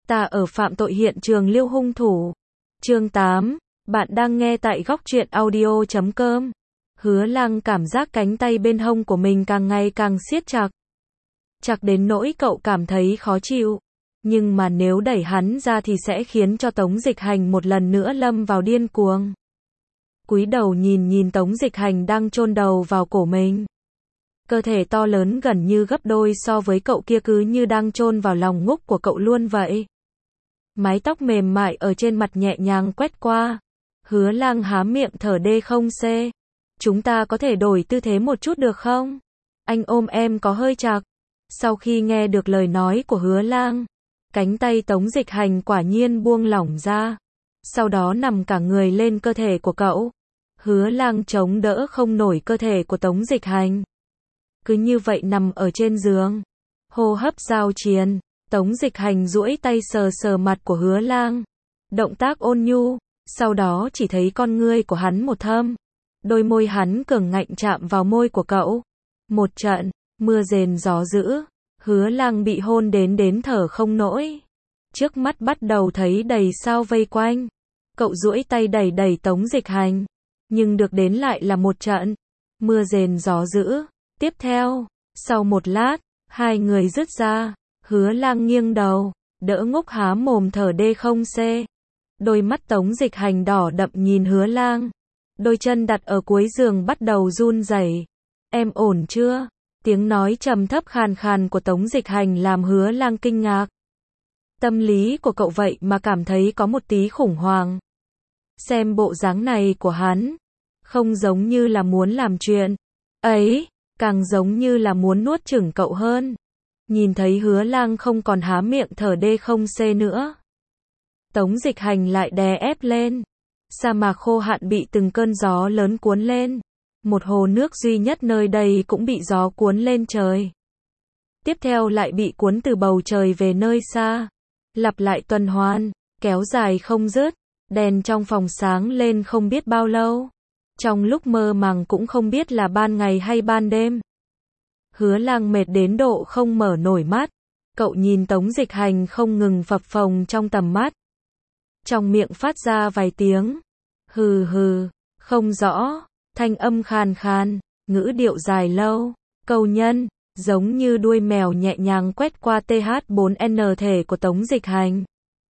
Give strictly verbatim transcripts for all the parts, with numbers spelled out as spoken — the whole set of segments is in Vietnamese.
Ta ở phạm tội hiện trường Liêu hung thủ. Chương tám. Bạn đang nghe tại góc truyện audio chấm com. Hứa Lang cảm giác cánh tay bên hông của mình càng ngày càng siết chặt. Chặt đến nỗi cậu cảm thấy khó chịu. Nhưng mà nếu đẩy hắn ra thì sẽ khiến cho Tống Dịch Hành một lần nữa lâm vào điên cuồng. Cúi đầu nhìn nhìn Tống Dịch Hành đang chôn đầu vào cổ mình. Cơ thể to lớn gần như gấp đôi so với cậu kia, cứ như đang chôn vào lòng ngúc của cậu luôn vậy. Mái tóc mềm mại ở trên mặt nhẹ nhàng quét qua. Hứa Lang há miệng thở đê không xê. Chúng ta có thể đổi tư thế một chút được không? Anh ôm em có hơi chặt. Sau khi nghe được lời nói của Hứa Lang, cánh tay Tống Dịch Hành quả nhiên buông lỏng ra. Sau đó nằm cả người lên cơ thể của cậu. Hứa Lang chống đỡ không nổi cơ thể của Tống Dịch Hành. Cứ như vậy nằm ở trên giường. Hô hấp giao chiến. Tống Dịch Hành duỗi tay sờ sờ mặt của Hứa Lang. Động tác ôn nhu. Sau đó chỉ thấy con ngươi của hắn một thâm. Đôi môi hắn cường ngạnh chạm vào môi của cậu. Một trận, mưa rền gió dữ. Hứa Lang bị hôn đến đến thở không nổi. Trước mắt bắt đầu thấy đầy sao vây quanh. Cậu duỗi tay đẩy đẩy Tống Dịch Hành. Nhưng được đến lại là một trận mưa rền gió dữ. Tiếp theo, sau một lát, hai người dứt ra. Hứa Lang nghiêng đầu, đỡ ngốc há mồm thở đê không xê. Đôi mắt Tống Dịch Hành đỏ đậm nhìn Hứa Lang. Đôi chân đặt ở cuối giường bắt đầu run rẩy. Em ổn chưa? Tiếng nói trầm thấp khàn khàn của Tống Dịch Hành làm Hứa Lang kinh ngạc. Tâm lý của cậu vậy mà cảm thấy có một tí khủng hoảng. Xem bộ dáng này của hắn, không giống như là muốn làm chuyện ấy, càng giống như là muốn nuốt chửng cậu hơn. Nhìn thấy Hứa Lang không còn há miệng thở đê không xê nữa, Tống Dịch Hành lại đè ép lên. Sa mạc khô hạn bị từng cơn gió lớn cuốn lên. Một hồ nước duy nhất nơi đây cũng bị gió cuốn lên trời. Tiếp theo lại bị cuốn từ bầu trời về nơi xa. Lặp lại tuần hoàn, kéo dài không dứt. Đèn trong phòng sáng lên không biết bao lâu. Trong lúc mơ màng cũng không biết là ban ngày hay ban đêm. Hứa Lang mệt đến độ không mở nổi mắt. Cậu nhìn Tống Dịch Hành không ngừng phập phồng trong tầm mắt. Trong miệng phát ra vài tiếng. Hừ hừ, không rõ, thanh âm khàn khàn, ngữ điệu dài lâu, câu nhân, giống như đuôi mèo nhẹ nhàng quét qua T H bốn N thể của Tống Dịch Hành.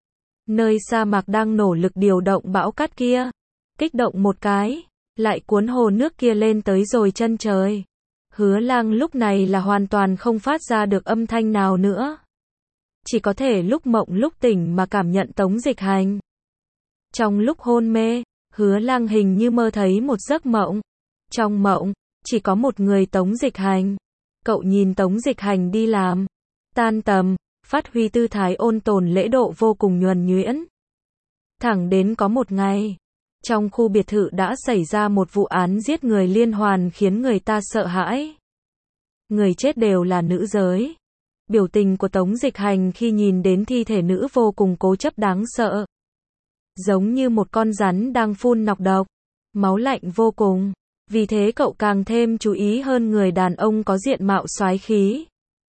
Nơi sa mạc đang nỗ lực điều động bão cát kia. Kích động một cái, lại cuốn hồ nước kia lên tới rồi chân trời. Hứa Lang lúc này là hoàn toàn không phát ra được âm thanh nào nữa. Chỉ có thể lúc mộng lúc tỉnh mà cảm nhận Tống Dịch Hành. Trong lúc hôn mê, Hứa Lang hình như mơ thấy một giấc mộng. Trong mộng, chỉ có một người Tống Dịch Hành. Cậu nhìn Tống Dịch Hành đi làm, tan tầm, phát huy tư thái ôn tồn lễ độ vô cùng nhuần nhuyễn. Thẳng đến có một ngày, trong khu biệt thự đã xảy ra một vụ án giết người liên hoàn khiến người ta sợ hãi. Người chết đều là nữ giới. Biểu tình của Tống Dịch Hành khi nhìn đến thi thể nữ vô cùng cố chấp đáng sợ. Giống như một con rắn đang phun nọc độc. Máu lạnh vô cùng. Vì thế cậu càng thêm chú ý hơn người đàn ông có diện mạo soái khí.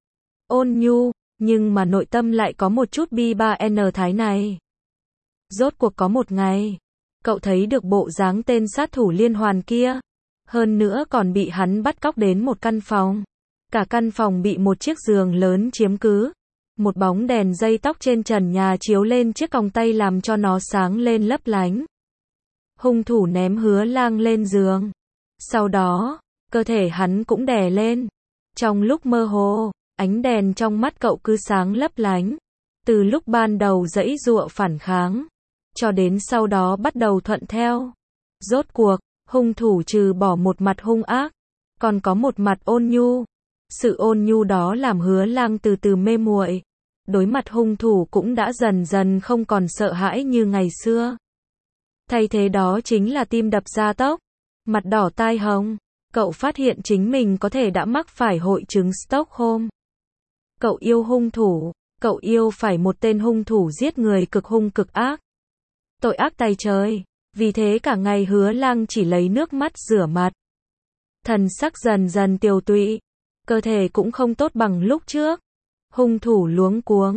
Ôn nhu, nhưng mà nội tâm lại có một chút bi ba n thái này. Rốt cuộc có một ngày, cậu thấy được bộ dáng tên sát thủ liên hoàn kia. Hơn nữa còn bị hắn bắt cóc đến một căn phòng. Cả căn phòng bị một chiếc giường lớn chiếm cứ. Một bóng đèn dây tóc trên trần nhà chiếu lên chiếc còng tay làm cho nó sáng lên lấp lánh. Hung thủ ném Hứa Lang lên giường. Sau đó, cơ thể hắn cũng đè lên. Trong lúc mơ hồ, ánh đèn trong mắt cậu cứ sáng lấp lánh. Từ lúc ban đầu giãy giụa phản kháng, cho đến sau đó bắt đầu thuận theo. Rốt cuộc, hung thủ trừ bỏ một mặt hung ác, còn có một mặt ôn nhu. Sự ôn nhu đó làm Hứa Lang từ từ mê muội. Đối mặt hung thủ cũng đã dần dần không còn sợ hãi như ngày xưa. Thay thế đó chính là tim đập gia tốc, mặt đỏ tai hồng. Cậu phát hiện chính mình có thể đã mắc phải hội chứng Stockholm. Cậu yêu hung thủ, cậu yêu phải một tên hung thủ giết người cực hung cực ác. Tội ác tày trời, vì thế cả ngày Hứa Lang chỉ lấy nước mắt rửa mặt. Thần sắc dần dần tiều tụy, cơ thể cũng không tốt bằng lúc trước. Hung thủ luống cuống,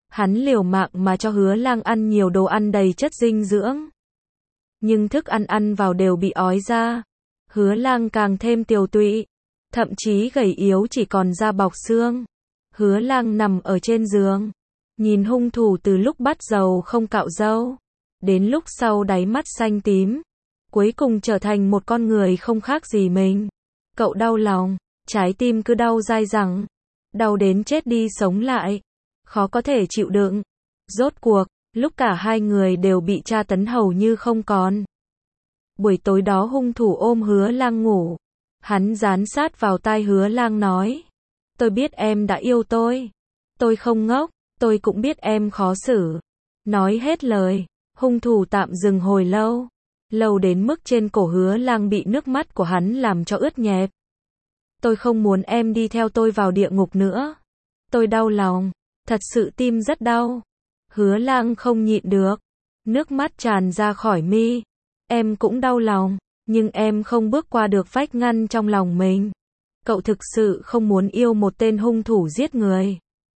Hắn liều mạng mà cho Hứa Lang ăn nhiều đồ ăn đầy chất dinh dưỡng. Nhưng thức ăn ăn vào đều bị ói ra. Hứa Lang càng thêm tiều tụy, thậm chí gầy yếu chỉ còn da bọc xương. Hứa Lang nằm ở trên giường, nhìn hung thủ từ lúc bắt đầu không cạo râu, đến lúc sau đáy mắt xanh tím, cuối cùng trở thành một con người không khác gì mình. Cậu đau lòng, trái tim cứ đau dai dẳng, đau đến chết đi sống lại, khó có thể chịu đựng. Rốt cuộc, lúc cả hai người đều bị tra tấn hầu như không còn. Buổi tối đó hung thủ ôm Hứa Lang ngủ, hắn dán sát vào tai Hứa Lang nói, tôi biết em đã yêu tôi, tôi không ngốc, tôi cũng biết em khó xử. Nói hết lời, hung thủ tạm dừng hồi lâu, lâu đến mức trên cổ Hứa Lang bị nước mắt của hắn làm cho ướt nhẹp. Tôi không muốn em đi theo tôi vào địa ngục nữa. Tôi đau lòng, thật sự tim rất đau. Hứa Lang không nhịn được, nước mắt tràn ra khỏi mi. Em cũng đau lòng, nhưng em không bước qua được vách ngăn trong lòng mình. Cậu thực sự không muốn yêu một tên hung thủ giết người.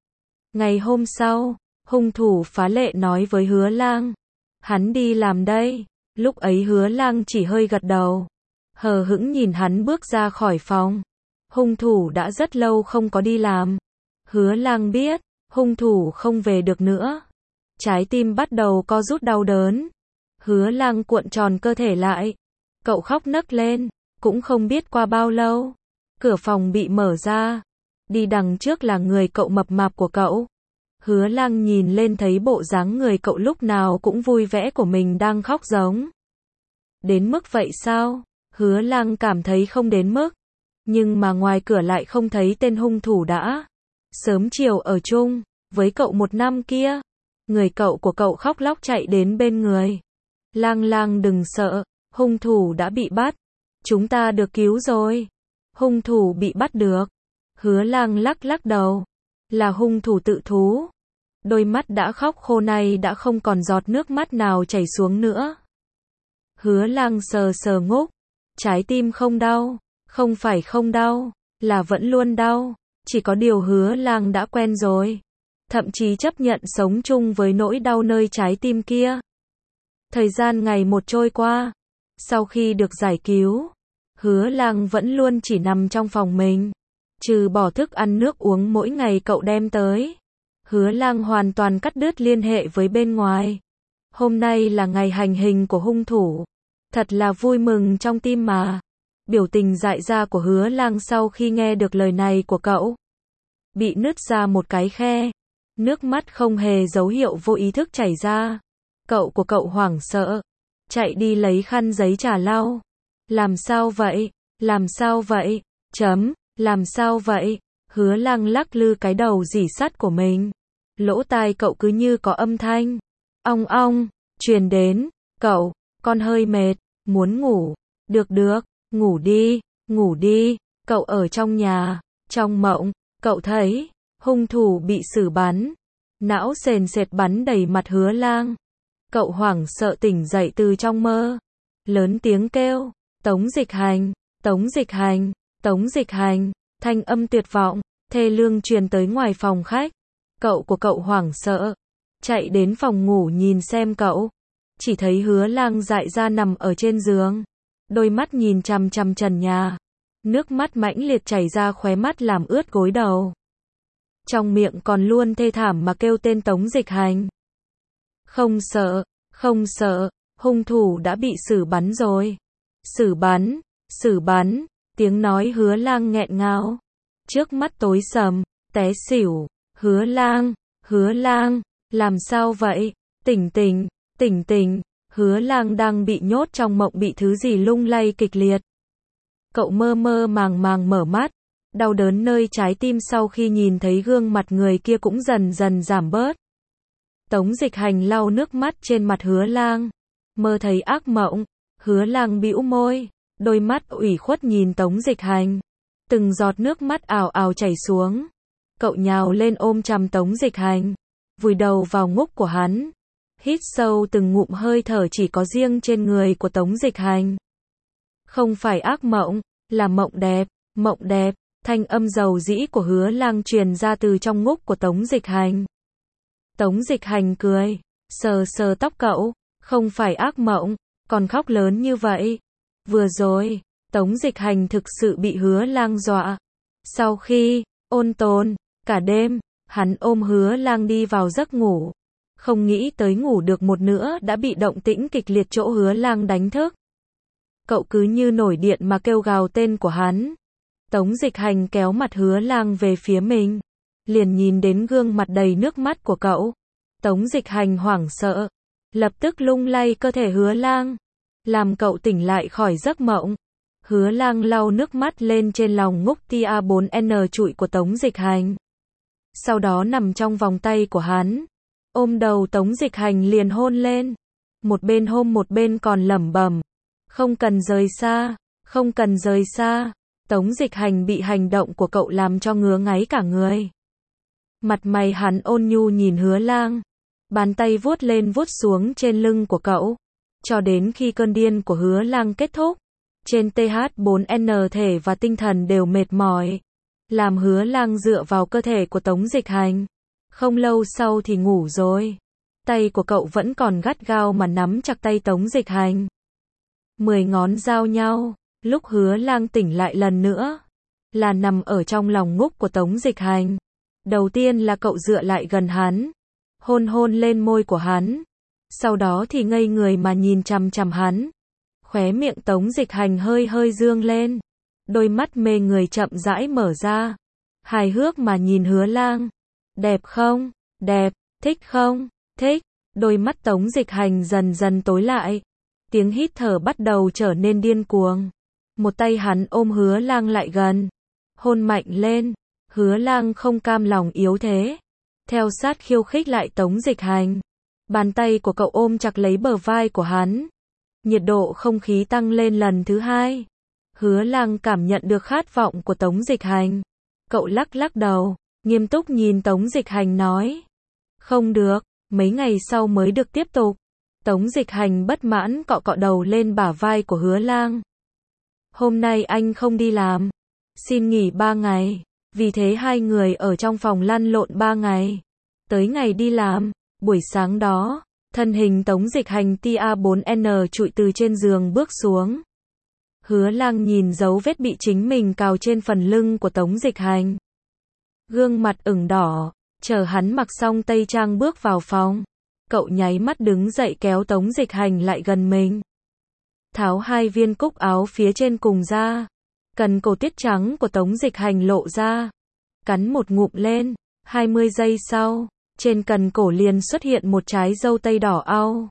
Ngày hôm sau, hung thủ phá lệ nói với Hứa Lang, hắn đi làm đây. Lúc ấy Hứa Lang chỉ hơi gật đầu, hờ hững nhìn hắn bước ra khỏi phòng. Hung thủ đã rất lâu không có đi làm. Hứa Lang biết, hung thủ không về được nữa. Trái tim bắt đầu co rút đau đớn. Hứa Lang cuộn tròn cơ thể lại. Cậu khóc nấc lên, cũng không biết qua bao lâu. Cửa phòng bị mở ra. Đi đằng trước là người cậu mập mạp của cậu. Hứa Lang nhìn lên thấy bộ dáng người cậu lúc nào cũng vui vẻ của mình đang khóc giống. Đến mức vậy sao? Hứa Lang cảm thấy không đến mức. Nhưng mà ngoài cửa lại không thấy tên hung thủ đã sớm chiều ở chung với cậu một năm kia. Người cậu của cậu khóc lóc chạy đến bên người. Lang Lang đừng sợ, hung thủ đã bị bắt. Chúng ta được cứu rồi. Hung thủ bị bắt được. Hứa Lang lắc lắc đầu. Là hung thủ tự thú. Đôi mắt đã khóc khô này đã không còn giọt nước mắt nào chảy xuống nữa. Hứa Lang sờ sờ ngốc. Trái tim không đau. Không phải không đau, là vẫn luôn đau. Chỉ có điều Hứa Lang đã quen rồi. Thậm chí chấp nhận sống chung với nỗi đau nơi trái tim kia. Thời gian ngày một trôi qua. Sau khi được giải cứu, Hứa Lang vẫn luôn chỉ nằm trong phòng mình. Trừ bỏ thức ăn nước uống mỗi ngày cậu đem tới, Hứa Lang hoàn toàn cắt đứt liên hệ với bên ngoài. Hôm nay là ngày hành hình của hung thủ. Thật là vui mừng trong tim mà. Biểu tình dại ra của Hứa Lang sau khi nghe được lời này của cậu bị nứt ra một cái khe. Nước mắt không hề dấu hiệu vô ý thức chảy ra. Cậu của cậu hoảng sợ, chạy đi lấy khăn giấy trà lau. Làm sao vậy? Làm sao vậy? Chấm, làm sao vậy? Hứa Lang lắc lư cái đầu rỉ sắt của mình. Lỗ tai cậu cứ như có âm thanh ong ong truyền đến. Cậu, con hơi mệt, muốn ngủ. Được được, ngủ đi, ngủ đi. Cậu ở trong nhà, trong mộng, cậu thấy hung thủ bị xử bắn. Não sền sệt bắn đầy mặt Hứa Lang. Cậu hoảng sợ tỉnh dậy từ trong mơ. Lớn tiếng kêu, Tống Dịch Hành, Tống Dịch Hành, Tống Dịch Hành. Thanh âm tuyệt vọng, thê lương truyền tới ngoài phòng khách. Cậu của cậu hoảng sợ, chạy đến phòng ngủ nhìn xem cậu. Chỉ thấy Hứa Lang dại ra nằm ở trên giường. Đôi mắt nhìn chằm chằm trần nhà. Nước mắt mãnh liệt chảy ra khóe mắt làm ướt gối đầu. Trong miệng còn luôn thê thảm mà kêu tên Tống Dịch Hành. Không sợ, không sợ, hung thủ đã bị xử bắn rồi. Xử bắn, xử bắn, tiếng nói Hứa Lang nghẹn ngào. Trước mắt tối sầm, té xỉu. Hứa Lang, Hứa Lang, làm sao vậy? Tỉnh tỉnh, tỉnh tỉnh. Hứa Lang đang bị nhốt trong mộng bị thứ gì lung lay kịch liệt. Cậu mơ mơ màng màng mở mắt. Đau đớn nơi trái tim sau khi nhìn thấy gương mặt người kia cũng dần dần giảm bớt. Tống Dịch Hành lau nước mắt trên mặt Hứa Lang. Mơ thấy ác mộng. Hứa Lang bĩu môi, đôi mắt ủy khuất nhìn Tống Dịch Hành. Từng giọt nước mắt ào ào chảy xuống. Cậu nhào lên ôm chầm Tống Dịch Hành, vùi đầu vào ngúc của hắn. Hít sâu từng ngụm hơi thở chỉ có riêng trên người của Tống Dịch Hành. Không phải ác mộng, là mộng đẹp, mộng đẹp. Thanh âm dầu dĩ của Hứa Lang truyền ra từ trong ngúc của Tống Dịch Hành. Tống Dịch Hành cười, sờ sờ tóc cậu, không phải ác mộng, còn khóc lớn như vậy. Vừa rồi, Tống Dịch Hành thực sự bị Hứa Lang dọa. Sau khi ôn tồn cả đêm, hắn ôm Hứa Lang đi vào giấc ngủ. Không nghĩ tới ngủ được một nửa đã bị động tĩnh kịch liệt chỗ Hứa Lang đánh thức. Cậu cứ như nổi điện mà kêu gào tên của hắn. Tống Dịch Hành kéo mặt Hứa Lang về phía mình, liền nhìn đến gương mặt đầy nước mắt của cậu. Tống Dịch Hành hoảng sợ, lập tức lung lay cơ thể Hứa Lang, làm cậu tỉnh lại khỏi giấc mộng. Hứa Lang lau nước mắt lên trên lòng ngúc tia bốn N trụi của Tống Dịch Hành. Sau đó nằm trong vòng tay của hắn, ôm đầu Tống Dịch Hành liền hôn lên. Một bên hôn một bên còn lẩm bẩm, không cần rời xa, không cần rời xa. Tống Dịch Hành bị hành động của cậu làm cho ngứa ngáy cả người. Mặt mày hắn ôn nhu nhìn Hứa Lang, bàn tay vuốt lên vuốt xuống trên lưng của cậu, cho đến khi cơn điên của Hứa Lang kết thúc. Trên T H bốn N thể và tinh thần đều mệt mỏi, làm Hứa Lang dựa vào cơ thể của Tống Dịch Hành. Không lâu sau thì ngủ rồi. Tay của cậu vẫn còn gắt gao mà nắm chặt tay Tống Dịch Hành. Mười ngón giao nhau, lúc Hứa Lang tỉnh lại lần nữa, là nằm ở trong lòng ngúc của Tống Dịch Hành. Đầu tiên là cậu dựa lại gần hắn, hôn hôn lên môi của hắn, sau đó thì ngây người mà nhìn chằm chằm hắn. Khóe miệng Tống Dịch Hành hơi hơi dương lên, đôi mắt mê người chậm rãi mở ra, hài hước mà nhìn Hứa Lang. Đẹp không? Đẹp. Thích không? Thích. Đôi mắt Tống Dịch Hành dần dần tối lại, tiếng hít thở bắt đầu trở nên điên cuồng. Một tay hắn ôm Hứa Lang lại gần, hôn mạnh lên. Hứa Lang không cam lòng yếu thế, theo sát khiêu khích lại Tống Dịch Hành. Bàn tay của cậu ôm chặt lấy bờ vai của hắn. Nhiệt độ không khí tăng lên lần thứ hai. Hứa Lang cảm nhận được khát vọng của Tống Dịch Hành. Cậu lắc lắc đầu, nghiêm túc nhìn Tống Dịch Hành nói, không được, mấy ngày sau mới được tiếp tục. Tống Dịch Hành bất mãn cọ cọ đầu lên bả vai của Hứa Lang. Hôm nay anh không đi làm, xin nghỉ ba ngày. Vì thế hai người ở trong phòng lăn lộn ba ngày. Tới ngày đi làm, buổi sáng đó, thân hình Tống Dịch Hành tia bốn N trụi từ trên giường bước xuống. Hứa Lang nhìn dấu vết bị chính mình cào trên phần lưng của Tống Dịch Hành. Gương mặt ửng đỏ, chờ hắn mặc xong tây trang bước vào phòng. Cậu nháy mắt đứng dậy kéo Tống Dịch Hành lại gần mình. Tháo hai viên cúc áo phía trên cùng ra. Cần cổ tiết trắng của Tống Dịch Hành lộ ra. Cắn một ngụm lên, hai mươi giây sau, trên cần cổ liền xuất hiện một trái dâu tây đỏ au.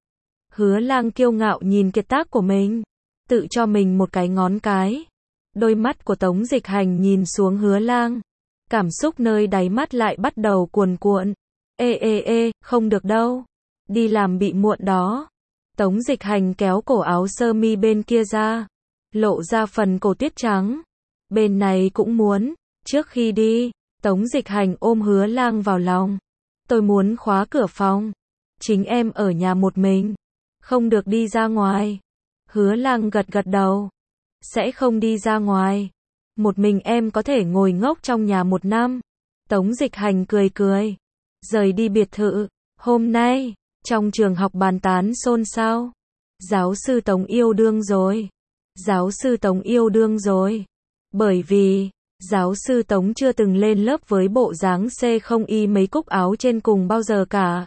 Hứa Lang kiêu ngạo nhìn kiệt tác của mình, tự cho mình một cái ngón cái. Đôi mắt của Tống Dịch Hành nhìn xuống Hứa Lang, cảm xúc nơi đáy mắt lại bắt đầu cuồn cuộn. Ê ê ê, không được đâu, đi làm bị muộn đó. Tống Dịch Hành kéo cổ áo sơ mi bên kia ra, lộ ra phần cổ tiết trắng. Bên này cũng muốn. Trước khi đi, Tống Dịch Hành ôm Hứa Lang vào lòng. Tôi muốn khóa cửa phòng, chính em ở nhà một mình, không được đi ra ngoài. Hứa Lang gật gật đầu, sẽ không đi ra ngoài. Một mình em có thể ngồi ngốc trong nhà một năm. Tống Dịch Hành cười cười, rời đi biệt thự. Hôm nay, trong trường học bàn tán xôn xao. Giáo sư Tống yêu đương rồi. Giáo sư Tống yêu đương rồi. Bởi vì, giáo sư Tống chưa từng lên lớp với bộ dáng C không y mấy cúc áo trên cùng bao giờ cả.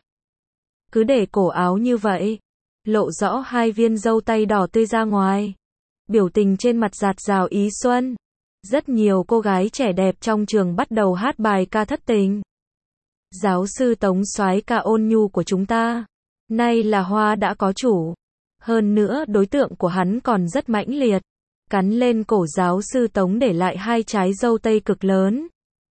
Cứ để cổ áo như vậy, lộ rõ hai viên dâu tây đỏ tươi ra ngoài. Biểu tình trên mặt dạt dào ý xuân. Rất nhiều cô gái trẻ đẹp trong trường bắt đầu hát bài ca thất tình. Giáo sư Tống soái ca ôn nhu của chúng ta, nay là hoa đã có chủ. Hơn nữa đối tượng của hắn còn rất mãnh liệt. Cắn lên cổ giáo sư Tống để lại hai trái dâu tây cực lớn.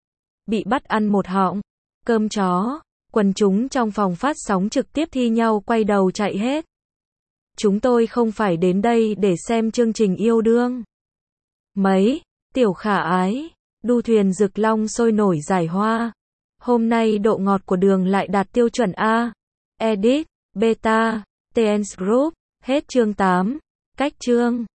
Bị bắt ăn một họng. Cơm chó. Quần chúng trong phòng phát sóng trực tiếp thi nhau quay đầu chạy hết. Chúng tôi không phải đến đây để xem chương trình yêu đương. Mấy, tiểu khả ái, đu thuyền rực long sôi nổi giải hoa. Hôm nay độ ngọt của đường lại đạt tiêu chuẩn A. Edit, Beta, T N S Group, hết chương tám. Cách chương.